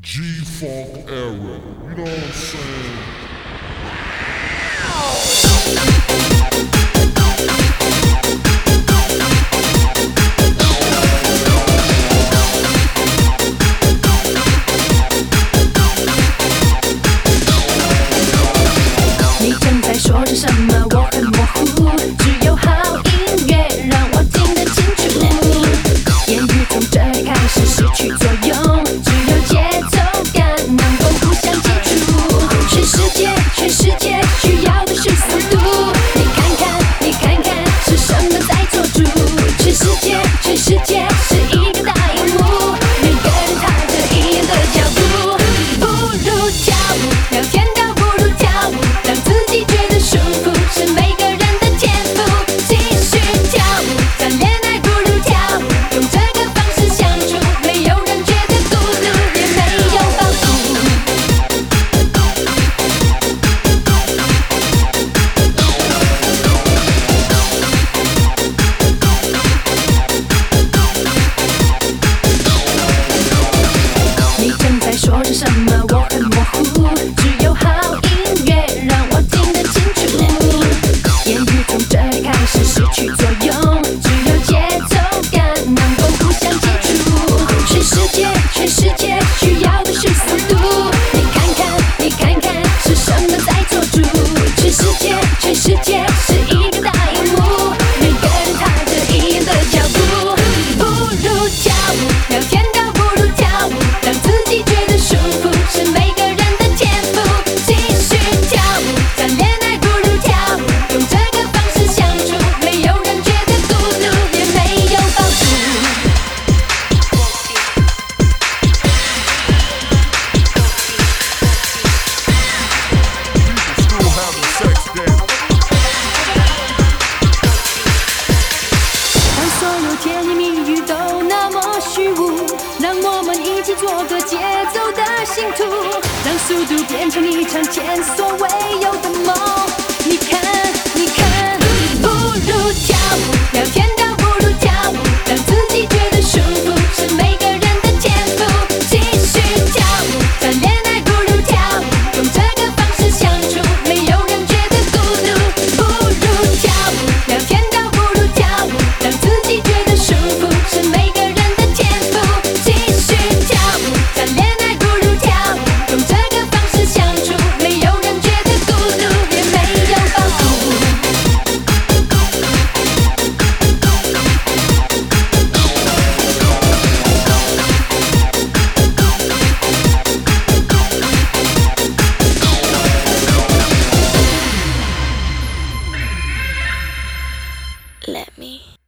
G-Funk era, you know what I'm saying? 你正在说着什么？我很模糊，只有好音乐让我听得清楚。言语从这里开始失去作用，只有节奏感能够互相接触。全世界需要的是速度。你看看，是什么在做主？全世界是一个大荧幕，每个人踏着一样的脚步。不如跳舞，聊天倒不如跳舞，让自己觉得舒服是每个人的天赋。继续跳舞，谈恋爱不如跳舞，用这个方式相处，没有人觉得孤独，也没有包袱。你正在说着什么？我很模糊，只有好音乐让我听得清楚。言语从这里开始失去作用，只有节奏感能够互相接触。全世界需要的是速度。你看看，是什么在做主？全世界是一个大荧幕，每个人踏着一样的脚步。不如跳舞，聊天倒不如跳舞，让自己觉得舒服是每个人的天赋。继续跳舞，谈恋爱不如跳舞，用这个方式相处，没有人觉得孤独，也没有包袱。 Still having sex then. 当所有甜言蜜语都那么虚无，让我们一起做个节奏的信徒，让速度变成一场前所未有的梦。